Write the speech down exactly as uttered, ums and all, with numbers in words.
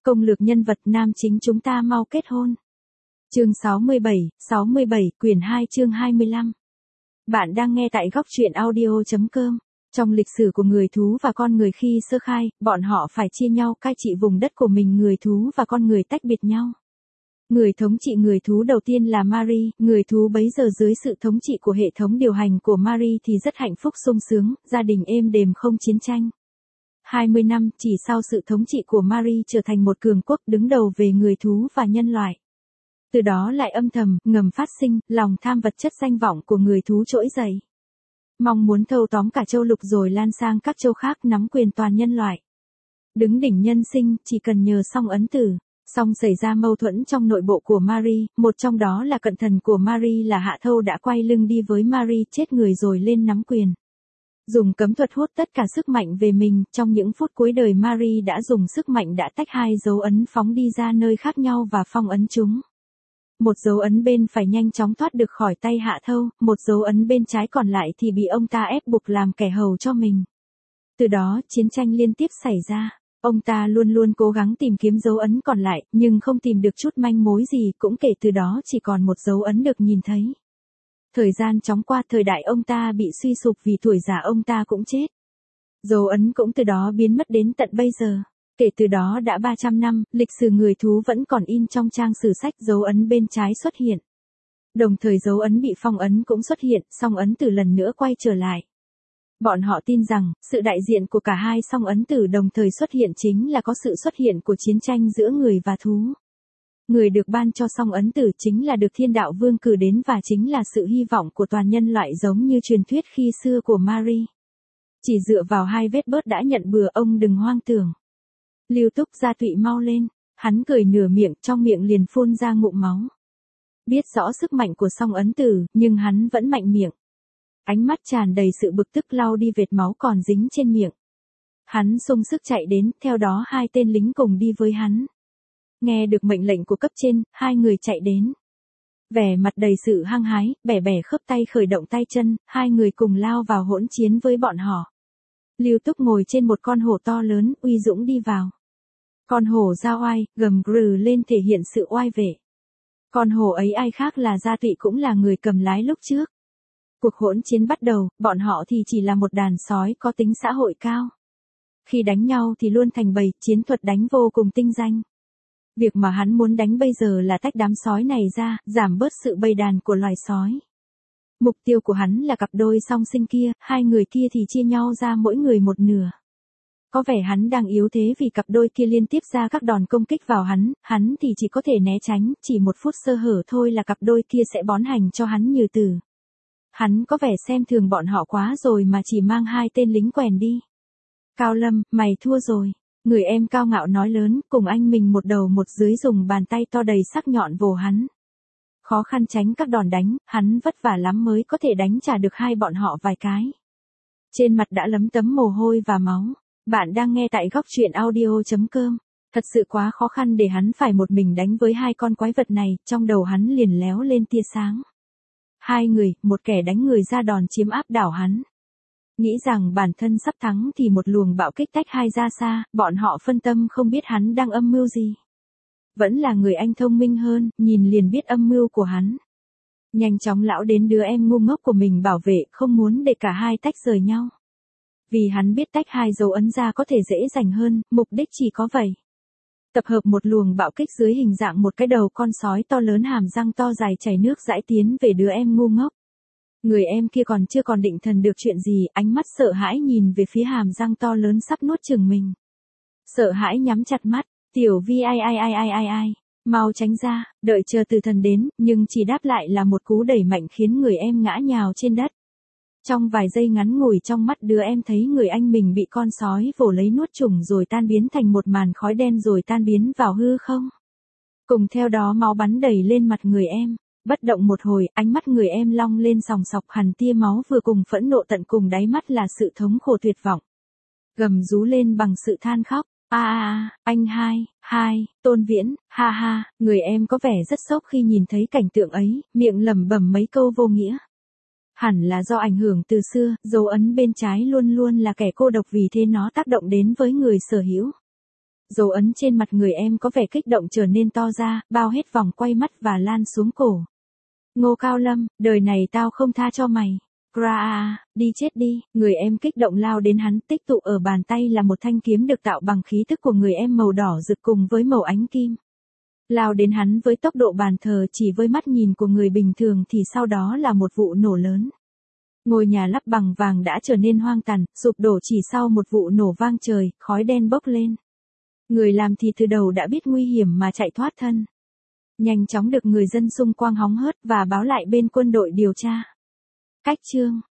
Công lược nhân vật nam chính chúng ta mau kết hôn. Chương sáu mươi bảy, sáu mươi bảy, quyển hai chương hai mươi lăm. Bạn đang nghe tại góc truyện audio chấm com. Trong lịch sử của người thú và con người khi sơ khai, bọn họ phải chia nhau cai trị vùng đất của mình, người thú và con người tách biệt nhau. Người thống trị người thú đầu tiên là Mari, người thú bấy giờ dưới sự thống trị của hệ thống điều hành của Mari thì rất hạnh phúc sung sướng, gia đình êm đềm không chiến tranh. hai mươi năm chỉ sau sự thống trị của Mari trở thành một cường quốc đứng đầu về người thú và nhân loại. Từ đó lại âm thầm, ngầm phát sinh, lòng tham vật chất danh vọng của người thú trỗi dậy. Mong muốn thâu tóm cả châu lục rồi lan sang các châu khác nắm quyền toàn nhân loại. Đứng đỉnh nhân sinh, chỉ cần nhờ song ấn tử. Song xảy ra mâu thuẫn trong nội bộ của Mari, một trong đó là cận thần của Mari là Hạ Thâu đã quay lưng đi với Mari chết người rồi lên nắm quyền. Dùng cấm thuật hút tất cả sức mạnh về mình, trong những phút cuối đời Mari đã dùng sức mạnh đã tách hai dấu ấn phóng đi ra nơi khác nhau và phong ấn chúng. Một dấu ấn bên phải nhanh chóng thoát được khỏi tay Hạ Thâu, một dấu ấn bên trái còn lại thì bị ông ta ép buộc làm kẻ hầu cho mình. Từ đó, chiến tranh liên tiếp xảy ra. Ông ta luôn luôn cố gắng tìm kiếm dấu ấn còn lại, nhưng không tìm được chút manh mối gì, cũng kể từ đó chỉ còn một dấu ấn được nhìn thấy. Thời gian chóng qua, thời đại ông ta bị suy sụp vì tuổi già ông ta cũng chết. Dấu ấn cũng từ đó biến mất đến tận bây giờ. Kể từ đó đã ba trăm năm, lịch sử người thú vẫn còn in trong trang sử sách, dấu ấn bên trái xuất hiện. Đồng thời dấu ấn bị phong ấn cũng xuất hiện, song ấn tử lần nữa quay trở lại. Bọn họ tin rằng, sự đại diện của cả hai song ấn tử đồng thời xuất hiện chính là có sự xuất hiện của chiến tranh giữa người và thú. Người được ban cho song ấn tử chính là được thiên đạo vương cử đến và chính là sự hy vọng của toàn nhân loại giống như truyền thuyết khi xưa của Mari. Chỉ dựa vào hai vết bớt đã nhận bừa, ông đừng hoang tưởng. Lưu Túc Gia Tụy mau lên, hắn cười nửa miệng, trong miệng liền phun ra ngụm máu. Biết rõ sức mạnh của song ấn tử, nhưng hắn vẫn mạnh miệng. Ánh mắt tràn đầy sự bực tức lau đi vệt máu còn dính trên miệng. Hắn sung sức chạy đến, theo đó hai tên lính cùng đi với hắn. Nghe được mệnh lệnh của cấp trên, hai người chạy đến. Vẻ mặt đầy sự hăng hái, bẻ bẻ khớp tay khởi động tay chân, hai người cùng lao vào hỗn chiến với bọn họ. Lưu Túc ngồi trên một con hổ to lớn, uy dũng đi vào. Con hổ ra oai, gầm gừ lên thể hiện sự oai vệ. Con hổ ấy ai khác là Gia Tụy, cũng là người cầm lái lúc trước. Cuộc hỗn chiến bắt đầu, bọn họ thì chỉ là một đàn sói có tính xã hội cao. Khi đánh nhau thì luôn thành bầy, chiến thuật đánh vô cùng tinh danh. Việc mà hắn muốn đánh bây giờ là tách đám sói này ra, giảm bớt sự bầy đàn của loài sói. Mục tiêu của hắn là cặp đôi song sinh kia, hai người kia thì chia nhau ra mỗi người một nửa. Có vẻ hắn đang yếu thế vì cặp đôi kia liên tiếp ra các đòn công kích vào hắn, hắn thì chỉ có thể né tránh, chỉ một phút sơ hở thôi là cặp đôi kia sẽ bón hành cho hắn như tử. Hắn có vẻ xem thường bọn họ quá rồi mà chỉ mang hai tên lính quèn đi. Cao Lâm, mày thua rồi. Người em cao ngạo nói lớn, cùng anh mình một đầu một dưới dùng bàn tay to đầy sắc nhọn vồ hắn. Khó khăn tránh các đòn đánh, hắn vất vả lắm mới có thể đánh trả được hai bọn họ vài cái. Trên mặt đã lấm tấm mồ hôi và máu. Bạn đang nghe tại góc truyện audio chấm com. Thật sự quá khó khăn để hắn phải một mình đánh với hai con quái vật này, trong đầu hắn liền léo lên tia sáng. Hai người, một kẻ đánh người ra đòn chiếm áp đảo hắn. Nghĩ rằng bản thân sắp thắng thì một luồng bạo kích tách hai ra xa, bọn họ phân tâm không biết hắn đang âm mưu gì. Vẫn là người anh thông minh hơn, nhìn liền biết âm mưu của hắn. Nhanh chóng lão đến đứa em ngu ngốc của mình bảo vệ, không muốn để cả hai tách rời nhau. Vì hắn biết tách hai dấu ấn ra có thể dễ dàng hơn, mục đích chỉ có vậy. Tập hợp một luồng bạo kích dưới hình dạng một cái đầu con sói to lớn hàm răng to dài chảy nước dãi tiến về đứa em ngu ngốc. Người em kia còn chưa còn định thần được chuyện gì, ánh mắt sợ hãi nhìn về phía hàm răng to lớn sắp nuốt chửng mình. Sợ hãi nhắm chặt mắt, Tiểu Vi ai ai ai ai ai ai, mau tránh ra, đợi chờ từ thần đến, nhưng chỉ đáp lại là một cú đẩy mạnh khiến người em ngã nhào trên đất. Trong vài giây ngắn ngủi trong mắt đứa em thấy người anh mình bị con sói vồ lấy nuốt chửng rồi tan biến thành một màn khói đen rồi tan biến vào hư không. Cùng theo đó máu bắn đầy lên mặt người em. Bất động một hồi, ánh mắt người em long lên sòng sọc, hằn tia máu vừa cùng phẫn nộ tận cùng đáy mắt là sự thống khổ tuyệt vọng. Gầm rú lên bằng sự than khóc. A a a, anh hai, hai, Tôn Viễn, ha ha, người em có vẻ rất sốc khi nhìn thấy cảnh tượng ấy, miệng lẩm bẩm mấy câu vô nghĩa. Hẳn là do ảnh hưởng từ xưa, dấu ấn bên trái luôn luôn là kẻ cô độc vì thế nó tác động đến với người sở hữu. Dấu ấn trên mặt người em có vẻ kích động trở nên to ra, bao hết vòng quay mắt và lan xuống cổ. Ngô Cao Lâm, đời này tao không tha cho mày. Kra, đi chết đi, người em kích động lao đến hắn, tích tụ ở bàn tay là một thanh kiếm được tạo bằng khí tức của người em màu đỏ rực cùng với màu ánh kim. Lao đến hắn với tốc độ bàn thờ chỉ với mắt nhìn của người bình thường thì sau đó là một vụ nổ lớn. Ngôi nhà lắp bằng vàng đã trở nên hoang tàn, sụp đổ chỉ sau một vụ nổ vang trời, khói đen bốc lên. Người làm thì từ đầu đã biết nguy hiểm mà chạy thoát thân. Nhanh chóng được người dân xung quanh hóng hớt và báo lại bên quân đội điều tra. Cách chương